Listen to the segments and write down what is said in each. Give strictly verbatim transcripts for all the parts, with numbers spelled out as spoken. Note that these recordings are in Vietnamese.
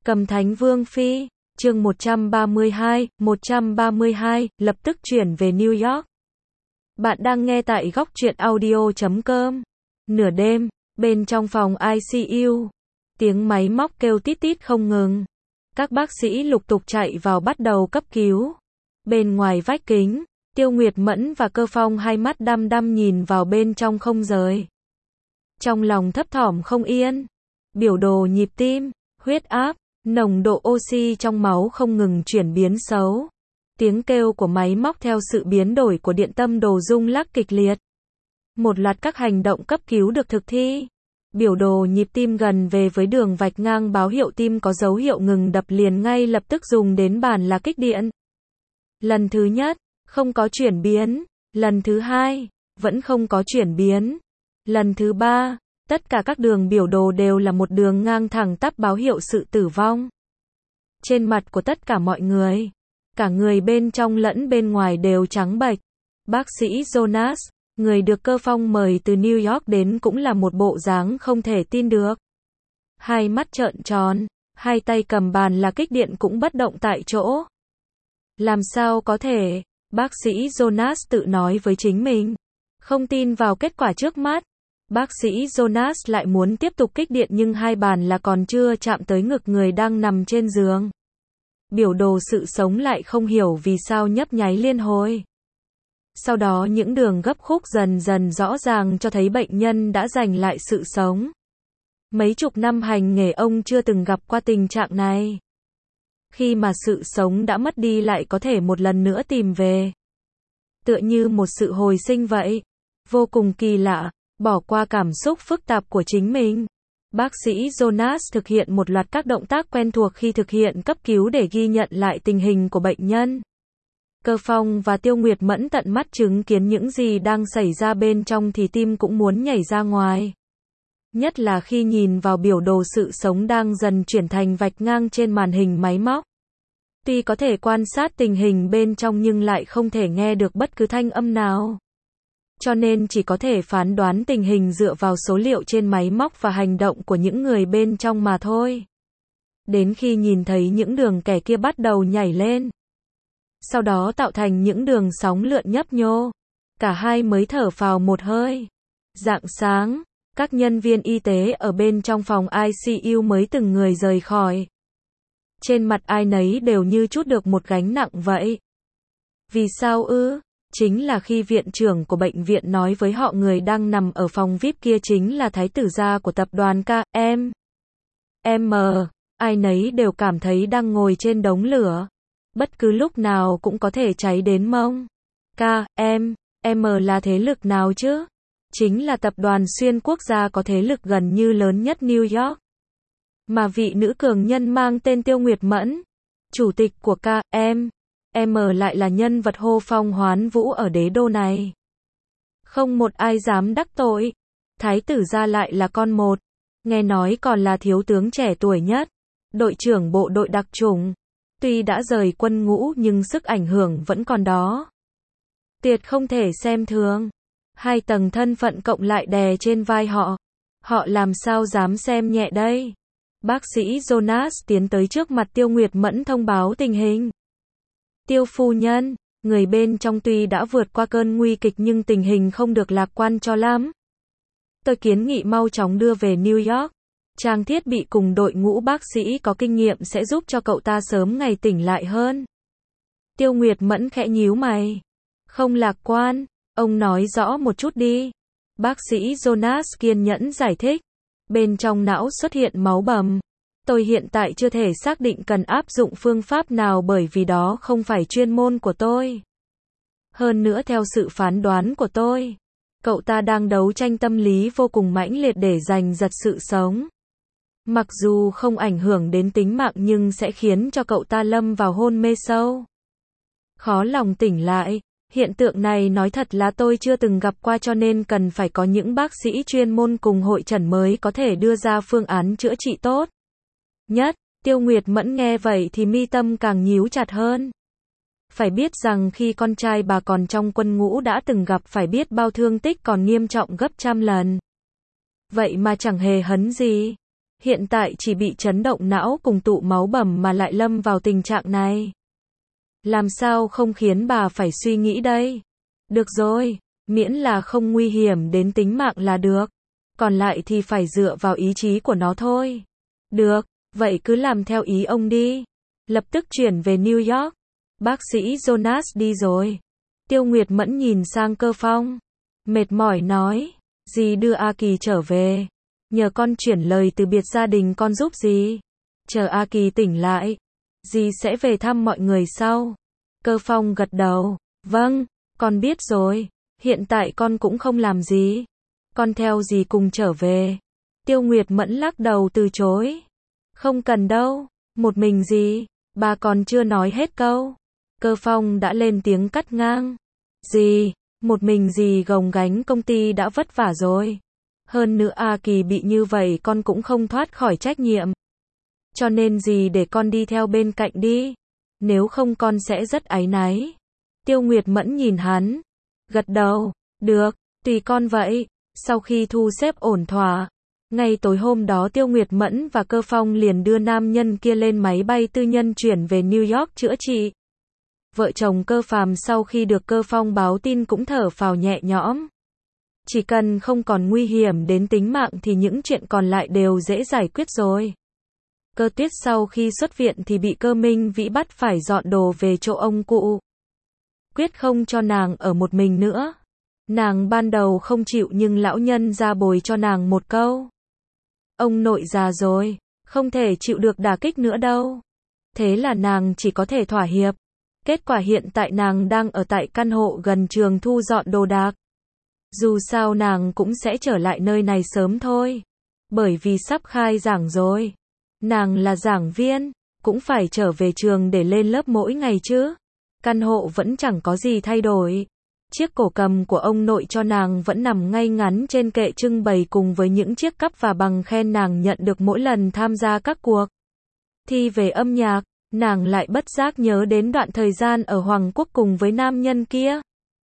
Cầm Thánh Vương Phi, chương một trăm ba mươi hai, một trăm ba mươi hai, lập tức chuyển về New York. Bạn đang nghe tại góc truyện audio chấm com. Nửa đêm, bên trong phòng i xê u, tiếng máy móc kêu tít tít không ngừng. Các bác sĩ lục tục chạy vào bắt đầu cấp cứu. Bên ngoài vách kính, Tiêu Nguyệt Mẫn và Cơ Phong hai mắt đăm đăm nhìn vào bên trong không rời. Trong lòng thấp thỏm không yên. Biểu đồ nhịp tim, huyết áp, nồng độ oxy trong máu không ngừng chuyển biến xấu. Tiếng kêu của máy móc theo sự biến đổi của điện tâm đồ rung lắc kịch liệt. Một loạt các hành động cấp cứu được thực thi. Biểu đồ nhịp tim gần về với đường vạch ngang báo hiệu tim có dấu hiệu ngừng đập liền ngay lập tức dùng đến bản là kích điện. Lần thứ nhất, không có chuyển biến. Lần thứ hai, vẫn không có chuyển biến. Lần thứ ba, tất cả các đường biểu đồ đều là một đường ngang thẳng tắp báo hiệu sự tử vong. Trên mặt của tất cả mọi người, cả người bên trong lẫn bên ngoài đều trắng bệch. Bác sĩ Jonas, người được Cơ Phong mời từ New York đến cũng là một bộ dáng không thể tin được. Hai mắt trợn tròn, hai tay cầm bàn là kích điện cũng bất động tại chỗ. Làm sao có thể? Bác sĩ Jonas tự nói với chính mình. Không tin vào kết quả trước mắt. Bác sĩ Jonas lại muốn tiếp tục kích điện nhưng hai bàn là còn chưa chạm tới ngực người đang nằm trên giường. Biểu đồ sự sống lại không hiểu vì sao nhấp nháy liên hồi. Sau đó những đường gấp khúc dần dần rõ ràng cho thấy bệnh nhân đã giành lại sự sống. Mấy chục năm hành nghề ông chưa từng gặp qua tình trạng này. Khi mà sự sống đã mất đi lại có thể một lần nữa tìm về. Tựa như một sự hồi sinh vậy. Vô cùng kỳ lạ, bỏ qua cảm xúc phức tạp của chính mình. Bác sĩ Jonas thực hiện một loạt các động tác quen thuộc khi thực hiện cấp cứu để ghi nhận lại tình hình của bệnh nhân. Cơ Phong và Tiêu Nguyệt Mẫn tận mắt chứng kiến những gì đang xảy ra bên trong thì tim cũng muốn nhảy ra ngoài. Nhất là khi nhìn vào biểu đồ sự sống đang dần chuyển thành vạch ngang trên màn hình máy móc. Tuy có thể quan sát tình hình bên trong nhưng lại không thể nghe được bất cứ thanh âm nào. Cho nên chỉ có thể phán đoán tình hình dựa vào số liệu trên máy móc và hành động của những người bên trong mà thôi. Đến khi nhìn thấy những đường kẻ kia bắt đầu nhảy lên. Sau đó tạo thành những đường sóng lượn nhấp nhô. Cả hai mới thở phào một hơi. Rạng sáng, các nhân viên y tế ở bên trong phòng i xê u mới từng người rời khỏi. Trên mặt ai nấy đều như trút được một gánh nặng vậy. Vì sao ư? Chính là khi viện trưởng của bệnh viện nói với họ người đang nằm ở phòng vi ai pi kia chính là thái tử gia của tập đoàn ca em. em, ai nấy đều cảm thấy đang ngồi trên đống lửa. Bất cứ lúc nào cũng có thể cháy đến mông. ca em, em là thế lực nào chứ? Chính là tập đoàn xuyên quốc gia có thế lực gần như lớn nhất New York. Mà vị nữ cường nhân mang tên Tiêu Nguyệt Mẫn, chủ tịch của ca em, em lại là nhân vật hô phong hoán vũ ở đế đô này. Không một ai dám đắc tội. Thái tử gia lại là con một. Nghe nói còn là thiếu tướng trẻ tuổi nhất. Đội trưởng bộ đội đặc chủng. Tuy đã rời quân ngũ nhưng sức ảnh hưởng vẫn còn đó. Tuyệt không thể xem thường. Hai tầng thân phận cộng lại đè trên vai họ. Họ làm sao dám xem nhẹ đây? Bác sĩ Jonas tiến tới trước mặt Tiêu Nguyệt Mẫn thông báo tình hình. Tiêu phu nhân, người bên trong tuy đã vượt qua cơn nguy kịch nhưng tình hình không được lạc quan cho lắm. Tôi kiến nghị mau chóng đưa về New York. Trang thiết bị cùng đội ngũ bác sĩ có kinh nghiệm sẽ giúp cho cậu ta sớm ngày tỉnh lại hơn. Tiêu Nguyệt Mẫn khẽ nhíu mày. Không lạc quan, ông nói rõ một chút đi. Bác sĩ Jonas kiên nhẫn giải thích. Bên trong não xuất hiện máu bầm. Tôi hiện tại chưa thể xác định cần áp dụng phương pháp nào bởi vì đó không phải chuyên môn của tôi. Hơn nữa theo sự phán đoán của tôi, cậu ta đang đấu tranh tâm lý vô cùng mãnh liệt để giành giật sự sống. Mặc dù không ảnh hưởng đến tính mạng nhưng sẽ khiến cho cậu ta lâm vào hôn mê sâu. Khó lòng tỉnh lại. Hiện tượng này nói thật là tôi chưa từng gặp qua cho nên cần phải có những bác sĩ chuyên môn cùng hội chẩn mới có thể đưa ra phương án chữa trị tốt nhất. Tiêu Nguyệt Mẫn nghe vậy thì mi tâm càng nhíu chặt hơn. Phải biết rằng khi con trai bà còn trong quân ngũ đã từng gặp phải biết bao thương tích còn nghiêm trọng gấp trăm lần. Vậy mà chẳng hề hấn gì. Hiện tại chỉ bị chấn động não cùng tụ máu bầm mà lại lâm vào tình trạng này. Làm sao không khiến bà phải suy nghĩ đây? Được rồi, miễn là không nguy hiểm đến tính mạng là được. Còn lại thì phải dựa vào ý chí của nó thôi. Được, vậy cứ làm theo ý ông đi. Lập tức chuyển về New York. Bác sĩ Jonas đi rồi. Tiêu Nguyệt Mẫn nhìn sang Cơ Phong. Mệt mỏi nói, dì đưa A Kỳ trở về. Nhờ con chuyển lời từ biệt gia đình con giúp dì. Chờ A Kỳ tỉnh lại, dì sẽ về thăm mọi người sau. Cơ Phong gật đầu. Vâng, con biết rồi. Hiện tại con cũng không làm gì. Con theo dì cùng trở về. Tiêu Nguyệt Mẫn lắc đầu từ chối. Không cần đâu. Một mình dì. Bà còn chưa nói hết câu. Cơ Phong đã lên tiếng cắt ngang. Dì, một mình dì gồng gánh công ty đã vất vả rồi. Hơn nữa A Kỳ bị như vậy con cũng không thoát khỏi trách nhiệm. Cho nên dì để con đi theo bên cạnh đi. Nếu không con sẽ rất áy náy. Tiêu Nguyệt Mẫn nhìn hắn. Gật đầu. Được, tùy con vậy. Sau khi thu xếp ổn thỏa, ngay tối hôm đó Tiêu Nguyệt Mẫn và Cơ Phong liền đưa nam nhân kia lên máy bay tư nhân chuyển về New York chữa trị. Vợ chồng Cơ Phàm sau khi được Cơ Phong báo tin cũng thở phào nhẹ nhõm. Chỉ cần không còn nguy hiểm đến tính mạng thì những chuyện còn lại đều dễ giải quyết rồi. Cơ Tuyết sau khi xuất viện thì bị Cơ Minh Vĩ bắt phải dọn đồ về chỗ ông cụ. Quyết không cho nàng ở một mình nữa. Nàng ban đầu không chịu nhưng lão nhân ra bồi cho nàng một câu. Ông nội già rồi, không thể chịu được đả kích nữa đâu. Thế là nàng chỉ có thể thỏa hiệp. Kết quả hiện tại nàng đang ở tại căn hộ gần trường thu dọn đồ đạc. Dù sao nàng cũng sẽ trở lại nơi này sớm thôi. Bởi vì sắp khai giảng rồi. Nàng là giảng viên, cũng phải trở về trường để lên lớp mỗi ngày chứ. Căn hộ vẫn chẳng có gì thay đổi. Chiếc cổ cầm của ông nội cho nàng vẫn nằm ngay ngắn trên kệ trưng bày cùng với những chiếc cắp và bằng khen nàng nhận được mỗi lần tham gia các cuộc thi về âm nhạc. Nàng lại bất giác nhớ đến đoạn thời gian ở Hoàng Quốc cùng với nam nhân kia.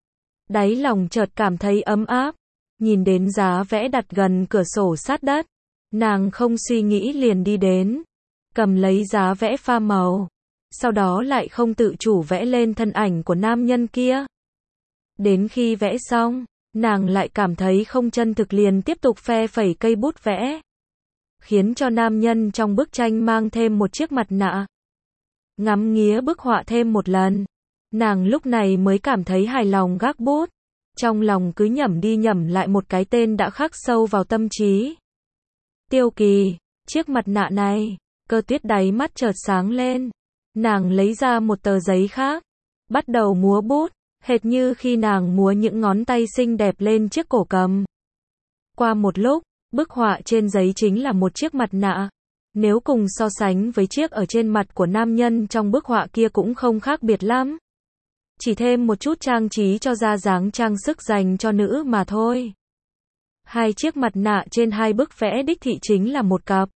Đáy lòng chợt cảm thấy ấm áp. Nhìn đến giá vẽ đặt gần cửa sổ sát đất. Nàng không suy nghĩ liền đi đến. Cầm lấy giá vẽ pha màu. Sau đó lại không tự chủ vẽ lên thân ảnh của nam nhân kia. Đến khi vẽ xong, nàng lại cảm thấy không chân thực liền tiếp tục phe phẩy cây bút vẽ. Khiến cho nam nhân trong bức tranh mang thêm một chiếc mặt nạ. Ngắm nghía bức họa thêm một lần. Nàng lúc này mới cảm thấy hài lòng gác bút. Trong lòng cứ nhẩm đi nhẩm lại một cái tên đã khắc sâu vào tâm trí. Tiêu Kỳ, chiếc mặt nạ này. Cơ Tuyết đáy mắt chợt sáng lên. Nàng lấy ra một tờ giấy khác. Bắt đầu múa bút. Hệt như khi nàng múa những ngón tay xinh đẹp lên chiếc cổ cầm. Qua một lúc, bức họa trên giấy chính là một chiếc mặt nạ. Nếu cùng so sánh với chiếc ở trên mặt của nam nhân trong bức họa kia cũng không khác biệt lắm. Chỉ thêm một chút trang trí cho ra dáng trang sức dành cho nữ mà thôi. Hai chiếc mặt nạ trên hai bức vẽ đích thị chính là một cặp.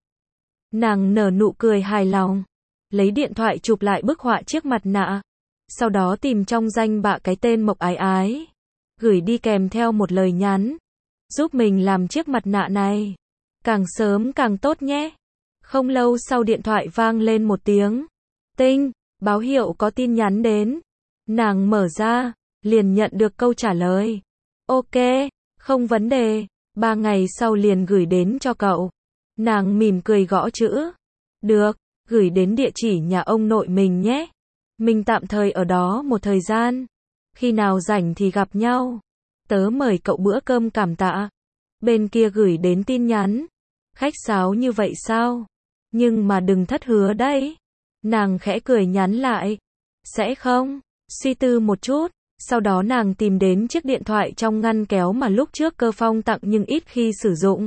Nàng nở nụ cười hài lòng. Lấy điện thoại chụp lại bức họa chiếc mặt nạ. Sau đó tìm trong danh bạ cái tên Mộc Ái Ái. Gửi đi kèm theo một lời nhắn. Giúp mình làm chiếc mặt nạ này. Càng sớm càng tốt nhé. Không lâu sau điện thoại vang lên một tiếng. Tinh, báo hiệu có tin nhắn đến. Nàng mở ra, liền nhận được câu trả lời. Ok, không vấn đề. Ba ngày sau liền gửi đến cho cậu. Nàng mỉm cười gõ chữ. Được, gửi đến địa chỉ nhà ông nội mình nhé. Mình tạm thời ở đó một thời gian. Khi nào rảnh thì gặp nhau. Tớ mời cậu bữa cơm cảm tạ. Bên kia gửi đến tin nhắn. Khách sáo như vậy sao? Nhưng mà đừng thất hứa đấy. Nàng khẽ cười nhắn lại. Sẽ không? Suy tư một chút. Sau đó nàng tìm đến chiếc điện thoại trong ngăn kéo mà lúc trước Cơ Phong tặng nhưng ít khi sử dụng.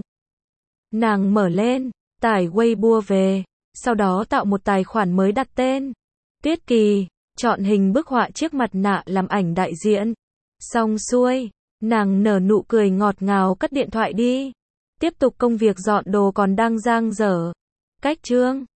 Nàng mở lên, tải Weibo về. Sau đó tạo một tài khoản mới đặt tên. Tuyết Kỳ, chọn hình bức họa chiếc mặt nạ làm ảnh đại diện. Xong xuôi, nàng nở nụ cười ngọt ngào cất điện thoại đi. Tiếp tục công việc dọn đồ còn đang dang dở. Cách chương